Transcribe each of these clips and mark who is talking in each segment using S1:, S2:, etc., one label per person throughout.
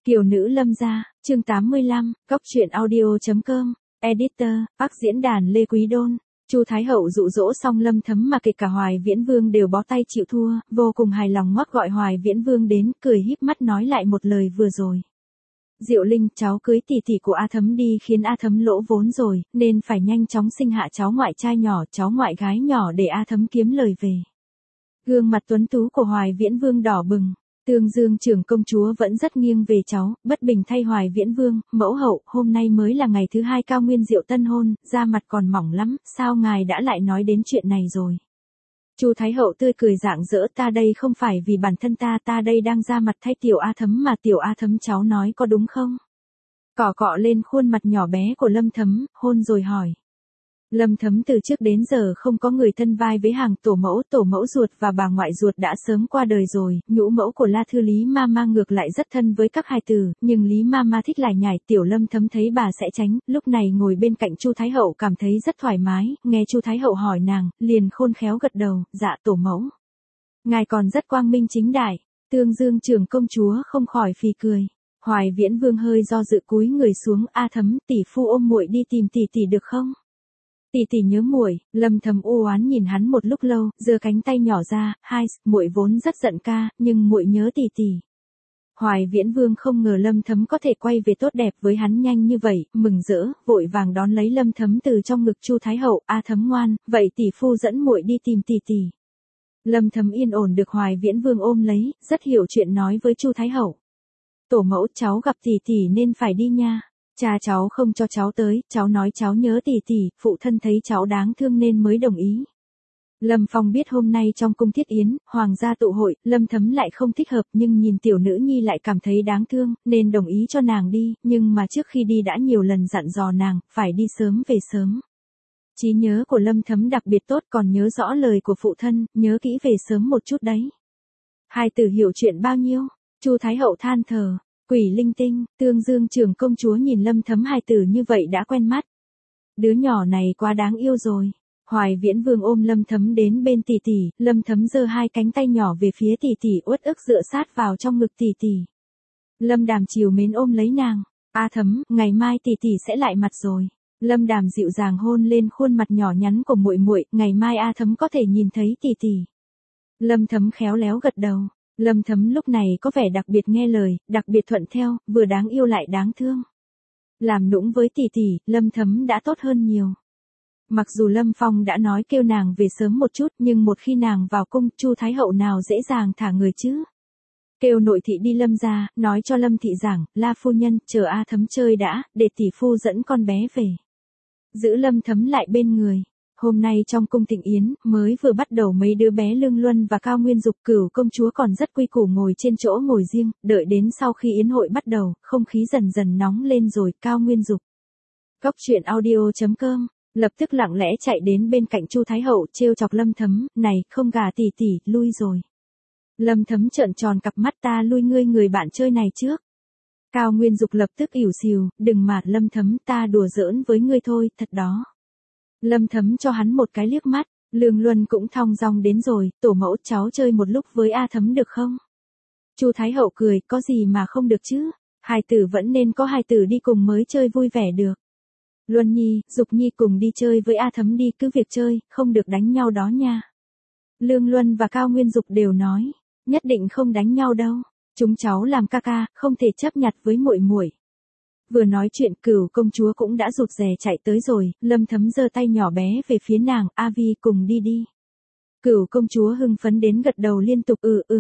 S1: Kiều nữ Lâm gia, chương 85, Cóc truyện audio.com, Editor, Bắc diễn đàn Lê Quý Đôn. Chu Thái Hậu dụ dỗ xong Lâm Thấm mà kể cả Hoài Viễn Vương đều bó tay chịu thua, vô cùng hài lòng ngoắc gọi Hoài Viễn Vương đến, cười híp mắt nói lại một lời vừa rồi. Diệu Linh, cháu cưới tỷ tỷ của A Thấm đi khiến A Thấm lỗ vốn rồi, nên phải nhanh chóng sinh hạ cháu ngoại trai nhỏ, cháu ngoại gái nhỏ để A Thấm kiếm lời về. Gương mặt tuấn tú của Hoài Viễn Vương đỏ bừng. Tương Dương trưởng công chúa vẫn rất nghiêng về cháu, bất bình thay Hoài Viễn Vương, mẫu hậu, hôm nay mới là ngày thứ 2 Cao Nguyên Diệu tân hôn, da mặt còn mỏng lắm, sao ngài đã lại nói đến chuyện này rồi? Chu Thái Hậu tươi cười rạng rỡ, ta đây không phải vì bản thân ta đây đang ra mặt thay tiểu A Thấm mà tiểu A Thấm cháu nói có đúng không? Cọ cọ lên khuôn mặt nhỏ bé của Lâm Thấm, hôn rồi hỏi. Lâm Thấm từ trước đến giờ không có người thân vai với hàng tổ mẫu ruột và bà ngoại ruột đã sớm qua đời rồi, nhũ mẫu của La Thư Lý Mama ngược lại rất thân với các hài tử, nhưng Lý Mama thích lải nhải, tiểu Lâm Thấm thấy bà sẽ tránh, lúc này ngồi bên cạnh Chu Thái Hậu cảm thấy rất thoải mái, nghe Chu Thái Hậu hỏi nàng, liền khôn khéo gật đầu, dạ tổ mẫu. Ngài còn rất quang minh chính đại, Tương Dương trưởng công chúa không khỏi phì cười. Hoài Viễn Vương hơi do dự cúi người xuống, A Thấm, tỷ phu ôm muội đi tìm tỷ được không? Tỷ nhớ muội. Lâm Thấm u oán nhìn hắn một lúc lâu, giơ cánh tay nhỏ ra, muội vốn rất giận ca, nhưng muội nhớ tỷ. Hoài Viễn Vương không ngờ Lâm Thấm có thể quay về tốt đẹp với hắn nhanh như vậy, mừng rỡ, vội vàng đón lấy Lâm Thấm từ trong ngực Chu Thái Hậu, A Thấm ngoan, vậy tỷ phu dẫn muội đi tìm tỷ. Lâm Thấm yên ổn được Hoài Viễn Vương ôm lấy, rất hiểu chuyện nói với Chu Thái Hậu. Tổ mẫu, cháu gặp tỷ nên phải đi nha. Cha cháu không cho cháu tới, cháu nói cháu nhớ tỷ, phụ thân thấy cháu đáng thương nên mới đồng ý. Lâm Phong biết hôm nay trong cung thiết yến, hoàng gia tụ hội, Lâm Thấm lại không thích hợp nhưng nhìn tiểu nữ nhi lại cảm thấy đáng thương, nên đồng ý cho nàng đi, nhưng mà trước khi đi đã nhiều lần dặn dò nàng, phải đi sớm về sớm. Trí nhớ của Lâm Thấm đặc biệt tốt, còn nhớ rõ lời của phụ thân, nhớ kỹ về sớm một chút đấy. Hai tử hiểu chuyện bao nhiêu? Chu Thái Hậu than thở. Quỷ linh tinh, Tương Dương trưởng công chúa nhìn Lâm Thấm hài tử như vậy đã quen mắt. Đứa nhỏ này quá đáng yêu rồi. Hoài Viễn Vương ôm Lâm Thấm đến bên tỷ, Lâm Thấm giơ hai cánh tay nhỏ về phía tỷ uất ức dựa sát vào trong ngực tỷ. Lâm Đàm chiều mến ôm lấy nàng. A Thấm, ngày mai tỷ sẽ lại mặt rồi. Lâm Đàm dịu dàng hôn lên khuôn mặt nhỏ nhắn của muội, ngày mai A Thấm có thể nhìn thấy tỷ. Lâm Thấm khéo léo gật đầu. Lâm Thấm lúc này có vẻ đặc biệt nghe lời, đặc biệt thuận theo, vừa đáng yêu lại đáng thương. Làm nũng với tỷ, Lâm Thấm đã tốt hơn nhiều. Mặc dù Lâm Phong đã nói kêu nàng về sớm một chút, nhưng một khi nàng vào cung, Chu Thái Hậu nào dễ dàng thả người chứ. Kêu nội thị đi Lâm gia, nói cho Lâm thị rằng, La phu nhân, chờ A Thấm chơi đã, để tỷ phu dẫn con bé về. Giữ Lâm Thấm lại bên người. Hôm nay trong cung thịnh yến, mới vừa bắt đầu mấy đứa bé Lương Luân và Cao Nguyên Dục, Cửu công chúa còn rất quy củ ngồi trên chỗ ngồi riêng, đợi đến sau khi yến hội bắt đầu, không khí dần dần nóng lên rồi, Cao Nguyên Dục. Cóc truyện audio.com, lập tức lặng lẽ chạy đến bên cạnh Chu Thái Hậu, trêu chọc Lâm Thấm, này, không gà tỷ, lui rồi. Lâm Thấm trợn tròn cặp mắt, ta lui ngươi người bạn chơi này trước. Cao Nguyên Dục lập tức ỉu xìu, đừng mà Lâm Thấm, ta đùa giỡn với ngươi thôi, thật đó. Lâm Thấm cho hắn một cái liếc mắt, Lương Luân cũng thong dong đến rồi, tổ mẫu cháu chơi một lúc với A Thấm được không? Chu Thái Hậu cười, có gì mà không được chứ, hài tử vẫn nên có hài tử đi cùng mới chơi vui vẻ được. Luân Nhi, Dục Nhi cùng đi chơi với A Thấm đi, cứ việc chơi, không được đánh nhau đó nha. Lương Luân và Cao Nguyên Dục đều nói, nhất định không đánh nhau đâu, chúng cháu làm ca, không thể chấp nhặt với muội. Vừa nói chuyện Cửu công chúa cũng đã rụt rè chạy tới rồi, Lâm Thấm giơ tay nhỏ bé về phía nàng, A Vi cùng đi. Cửu công chúa hưng phấn đến gật đầu liên tục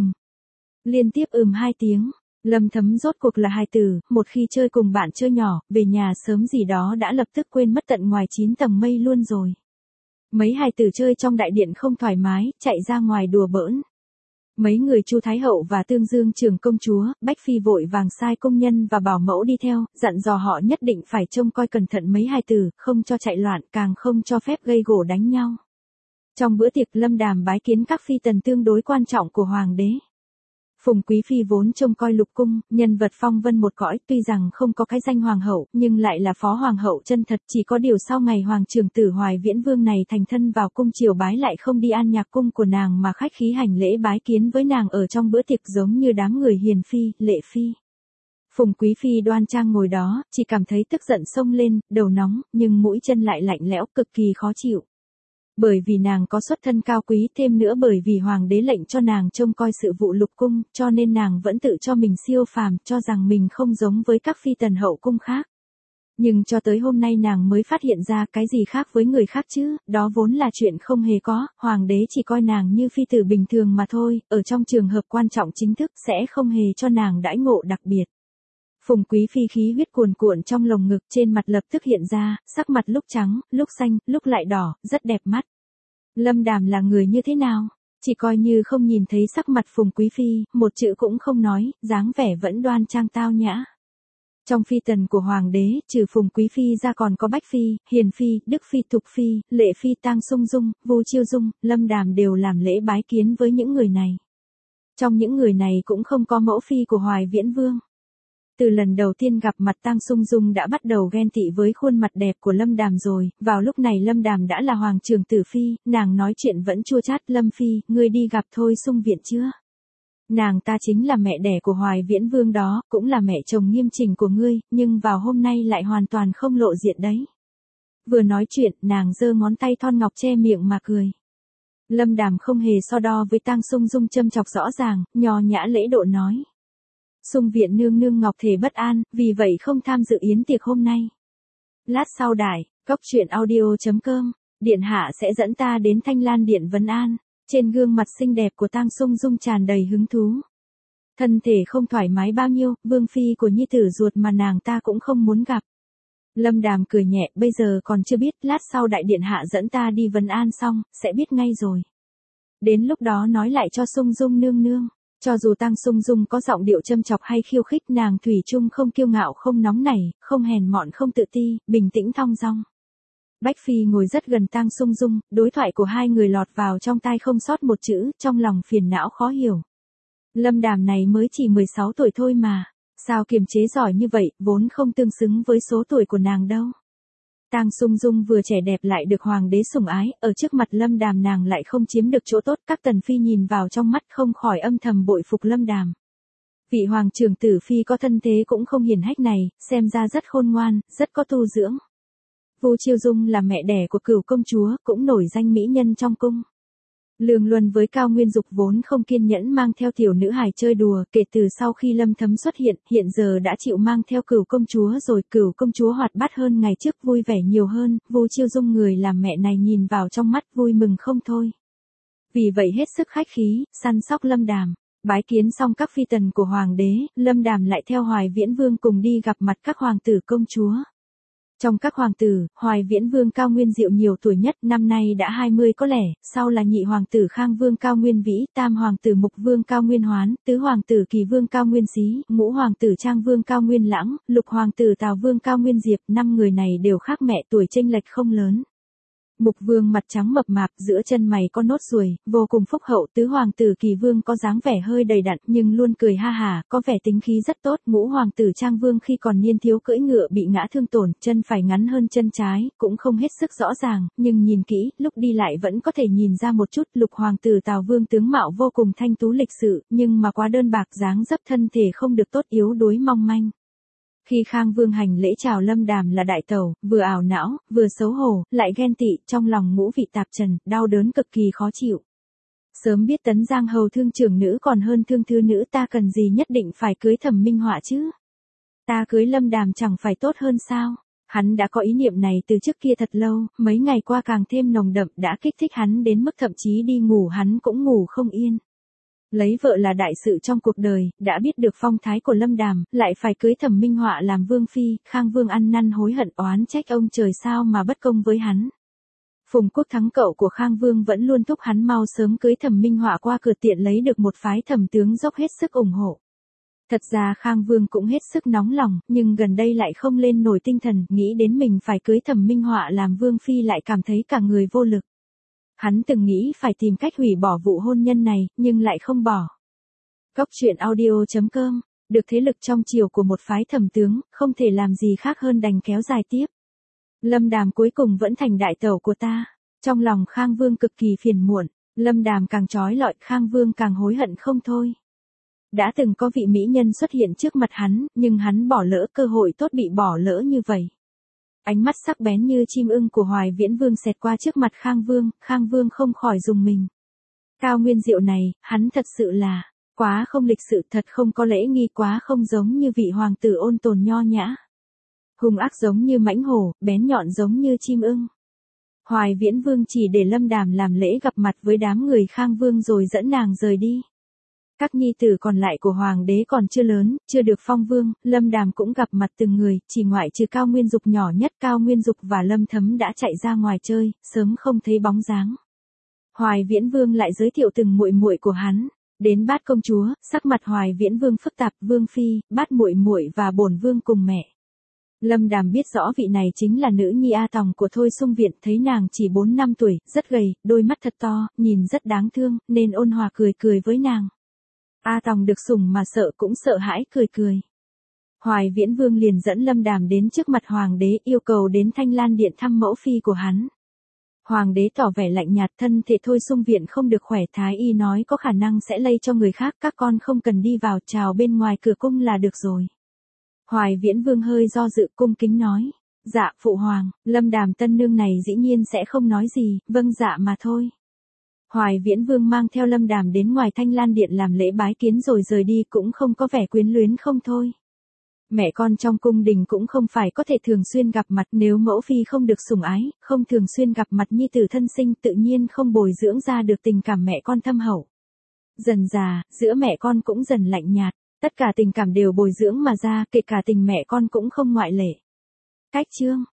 S1: liên tiếp hai tiếng. Lâm Thấm rốt cuộc là hài tử, một khi chơi cùng bạn chơi nhỏ, về nhà sớm gì đó đã lập tức quên mất tận ngoài 9 tầng mây luôn rồi. Mấy hài tử chơi trong đại điện không thoải mái, chạy ra ngoài đùa bỡn. Mấy người Chu Thái Hậu và Tương Dương trưởng công chúa, Bách Phi vội vàng sai công nhân và bảo mẫu đi theo, dặn dò họ nhất định phải trông coi cẩn thận mấy hài tử, không cho chạy loạn, càng không cho phép gây gổ đánh nhau. Trong bữa tiệc Lâm Đàm bái kiến các phi tần tương đối quan trọng của hoàng đế. Phùng Quý Phi vốn trông coi lục cung, nhân vật phong vân một cõi, tuy rằng không có cái danh hoàng hậu, nhưng lại là phó hoàng hậu chân thật, chỉ có điều sau ngày hoàng trưởng tử Hoài Viễn Vương này thành thân vào cung triều bái lại không đi an nhạc cung của nàng mà khách khí hành lễ bái kiến với nàng ở trong bữa tiệc giống như đám người hiền phi, lệ phi. Phùng Quý Phi đoan trang ngồi đó, chỉ cảm thấy tức giận xông lên, đầu nóng, nhưng mũi chân lại lạnh lẽo, cực kỳ khó chịu. Bởi vì nàng có xuất thân cao quý, thêm nữa bởi vì hoàng đế lệnh cho nàng trông coi sự vụ lục cung, cho nên nàng vẫn tự cho mình siêu phàm, cho rằng mình không giống với các phi tần hậu cung khác. Nhưng cho tới hôm nay nàng mới phát hiện ra cái gì khác với người khác chứ, đó vốn là chuyện không hề có, hoàng đế chỉ coi nàng như phi tử bình thường mà thôi, ở trong trường hợp quan trọng chính thức sẽ không hề cho nàng đãi ngộ đặc biệt. Phùng Quý Phi khí huyết cuồn cuộn trong lồng ngực, trên mặt lập tức hiện ra, sắc mặt lúc trắng, lúc xanh, lúc lại đỏ, rất đẹp mắt. Lâm Đàm là người như thế nào? Chỉ coi như không nhìn thấy sắc mặt Phùng Quý Phi, một chữ cũng không nói, dáng vẻ vẫn đoan trang tao nhã. Trong phi tần của hoàng đế, trừ Phùng Quý Phi ra còn có Bách Phi, Hiền Phi, Đức Phi, Thục Phi, Lệ Phi, Tang Sung Dung, Vu Chiêu Dung, Lâm Đàm đều làm lễ bái kiến với những người này. Trong những người này cũng không có mẫu phi của Hoài Viễn Vương. Từ lần đầu tiên gặp mặt Tang Sung Dung đã bắt đầu ghen tị với khuôn mặt đẹp của Lâm Đàm rồi, vào lúc này Lâm Đàm đã là hoàng trưởng tử phi, nàng nói chuyện vẫn chua chát, Lâm Phi, ngươi đi gặp Thôi Sung Viện chưa? Nàng ta chính là mẹ đẻ của Hoài Viễn Vương đó, cũng là mẹ chồng nghiêm chỉnh của ngươi, nhưng vào hôm nay lại hoàn toàn không lộ diện đấy. Vừa nói chuyện, nàng giơ ngón tay thon ngọc che miệng mà cười. Lâm Đàm không hề so đo với Tang Sung Dung, châm chọc rõ ràng, nho nhã lễ độ nói. Sung Viện nương nương ngọc thể bất an, vì vậy không tham dự yến tiệc hôm nay. Lát sau đài, cóc truyện audio.com, điện hạ sẽ dẫn ta đến Thanh Lan Điện vấn an. Trên gương mặt xinh đẹp của Tang Sung Dung tràn đầy hứng thú. Thân thể không thoải mái bao nhiêu, vương phi của nhi tử ruột mà nàng ta cũng không muốn gặp. Lâm Đàm cười nhẹ, bây giờ còn chưa biết, lát sau đại điện hạ dẫn ta đi vấn an xong, sẽ biết ngay rồi. Đến lúc đó nói lại cho Sung Dung nương nương. Cho dù Tang Sung Dung có giọng điệu châm chọc hay khiêu khích, nàng thủy chung không kiêu ngạo, không nóng nảy, không hèn mọn, không tự ti, bình tĩnh thong dong. Bách Phi ngồi rất gần Tang Sung Dung, đối thoại của hai người lọt vào trong tai không sót một chữ, trong lòng phiền não khó hiểu. Lâm Đàm này mới chỉ 16 tuổi thôi mà, sao kiềm chế giỏi như vậy, vốn không tương xứng với số tuổi của nàng đâu. Tang Sung Dung vừa trẻ đẹp lại được hoàng đế sủng ái, ở trước mặt Lâm Đàm nàng lại không chiếm được chỗ tốt, các tần phi nhìn vào trong mắt không khỏi âm thầm bội phục Lâm Đàm. Vị hoàng trưởng tử phi có thân thế cũng không hiển hách này, xem ra rất khôn ngoan, rất có tu dưỡng. Vu Chiêu Dung là mẹ đẻ của Cửu công chúa, cũng nổi danh mỹ nhân trong cung. Lương Luân với Cao Nguyên Dục vốn không kiên nhẫn mang theo tiểu nữ hài chơi đùa, kể từ sau khi Lâm Thấm xuất hiện giờ đã chịu mang theo Cửu công chúa rồi, Cửu công chúa hoạt bát hơn ngày trước, vui vẻ nhiều hơn, Vu Chiêu Dung người làm mẹ này nhìn vào trong mắt vui mừng không thôi. Vì vậy hết sức khách khí, săn sóc Lâm Đàm. Bái kiến xong các phi tần của hoàng đế, Lâm Đàm lại theo Hoài Viễn Vương cùng đi gặp mặt các hoàng tử công chúa. Trong các hoàng tử, Hoài Viễn Vương Cao Nguyên Diệu nhiều tuổi nhất, năm nay đã 20 có lẻ, sau là nhị hoàng tử Khang Vương Cao Nguyên Vĩ, tam hoàng tử Mục Vương Cao Nguyên Hoán, tứ hoàng tử Kỳ Vương Cao Nguyên Xí, ngũ hoàng tử Trang Vương Cao Nguyên Lãng, lục hoàng tử Tào Vương Cao Nguyên Diệp, 5 người này đều khác mẹ, tuổi chênh lệch không lớn. Mục Vương mặt trắng mập mạp, giữa chân mày có nốt ruồi, vô cùng phúc hậu, tứ hoàng tử Kỳ Vương có dáng vẻ hơi đầy đặn, nhưng luôn cười ha hả, có vẻ tính khí rất tốt, ngũ hoàng tử Trang Vương khi còn niên thiếu cưỡi ngựa bị ngã thương tổn, chân phải ngắn hơn chân trái, cũng không hết sức rõ ràng, nhưng nhìn kỹ, lúc đi lại vẫn có thể nhìn ra một chút, lục hoàng tử Tào Vương tướng mạo vô cùng thanh tú lịch sự, nhưng mà quá đơn bạc, dáng dấp thân thể không được tốt, yếu đuối mong manh. Khi Khang Vương hành lễ chào Lâm Đàm là đại tẩu, vừa ảo não, vừa xấu hổ, lại ghen tị, trong lòng ngũ vị tạp trần, đau đớn cực kỳ khó chịu. Sớm biết Tấn Giang hầu thương trưởng nữ còn hơn thương thư nữ, ta cần gì nhất định phải cưới Thẩm Minh Họa chứ? Ta cưới Lâm Đàm chẳng phải tốt hơn sao? Hắn đã có ý niệm này từ trước kia thật lâu, mấy ngày qua càng thêm nồng đậm, đã kích thích hắn đến mức thậm chí đi ngủ hắn cũng ngủ không yên. Lấy vợ là đại sự trong cuộc đời, đã biết được phong thái của Lâm Đàm, lại phải cưới Thẩm Minh Họa làm vương phi, Khang Vương ăn năn hối hận oán trách ông trời sao mà bất công với hắn. Phùng Quốc Thắng cậu của Khang Vương vẫn luôn thúc hắn mau sớm cưới Thẩm Minh Họa qua cửa tiện lấy được một phái thẩm tướng dốc hết sức ủng hộ. Thật ra Khang Vương cũng hết sức nóng lòng, nhưng gần đây lại không lên nổi tinh thần, nghĩ đến mình phải cưới Thẩm Minh Họa làm vương phi lại cảm thấy cả người vô lực. Hắn từng nghĩ phải tìm cách hủy bỏ vụ hôn nhân này, nhưng lại không bỏ. Cóc truyện audio.com, được thế lực trong triều của một phái thẩm tướng, không thể làm gì khác hơn đành kéo dài tiếp. Lâm Đàm cuối cùng vẫn thành đại tẩu của ta. Trong lòng Khang Vương cực kỳ phiền muộn, Lâm Đàm càng trói lọi, Khang Vương càng hối hận không thôi. Đã từng có vị mỹ nhân xuất hiện trước mặt hắn, nhưng hắn bỏ lỡ cơ hội tốt bị bỏ lỡ như vậy. Ánh mắt sắc bén như chim ưng của Hoài Viễn Vương xẹt qua trước mặt Khang Vương không khỏi rùng mình. Cao Nguyên Diệu này, hắn thật sự là quá không lịch sự, thật không có lễ nghi, quá không giống như vị hoàng tử ôn tồn nho nhã. Hung ác giống như mãnh hổ, bén nhọn giống như chim ưng. Hoài Viễn Vương chỉ để Lâm Đàm làm lễ gặp mặt với đám người Khang Vương rồi dẫn nàng rời đi. Các nhi tử còn lại của hoàng đế còn chưa lớn, chưa được phong vương, Lâm Đàm cũng gặp mặt từng người, chỉ ngoại trừ Cao Nguyên Dục nhỏ nhất. Cao Nguyên Dục và Lâm Thấm đã chạy ra ngoài chơi, sớm không thấy bóng dáng. Hoài Viễn Vương lại giới thiệu từng muội muội của hắn. Đến Bát công chúa, sắc mặt Hoài Viễn Vương phức tạp, Vương phi, Bát muội muội và bổn vương cùng mẹ. Lâm Đàm biết rõ vị này chính là nữ nhi A Tòng của Thôi Xung Viện, thấy nàng chỉ 4 năm tuổi, rất gầy, đôi mắt thật to, nhìn rất đáng thương, nên ôn hòa cười cười với nàng. A Tòng được sủng mà sợ cũng sợ hãi, cười cười. Hoài Viễn Vương liền dẫn Lâm Đàm đến trước mặt hoàng đế, yêu cầu đến Thanh Lan Điện thăm mẫu phi của hắn. Hoàng đế tỏ vẻ lạnh nhạt, thân thể Thôi Xung Viện không được khỏe, thái y nói có khả năng sẽ lây cho người khác, các con không cần đi vào, chào bên ngoài cửa cung là được rồi. Hoài Viễn Vương hơi do dự, cung kính nói. Dạ phụ hoàng. Lâm Đàm tân nương này dĩ nhiên sẽ không nói gì, vâng dạ mà thôi. Hoài Viễn Vương mang theo Lâm Đàm đến ngoài Thanh Lan Điện làm lễ bái kiến rồi rời đi, cũng không có vẻ quyến luyến không thôi. Mẹ con trong cung đình cũng không phải có thể thường xuyên gặp mặt, nếu mẫu phi không được sủng ái, không thường xuyên gặp mặt nhi tử thân sinh, tự nhiên không bồi dưỡng ra được tình cảm mẹ con thâm hậu. Dần dà, giữa mẹ con cũng dần lạnh nhạt, tất cả tình cảm đều bồi dưỡng mà ra, kể cả tình mẹ con cũng không ngoại lệ. Cách chương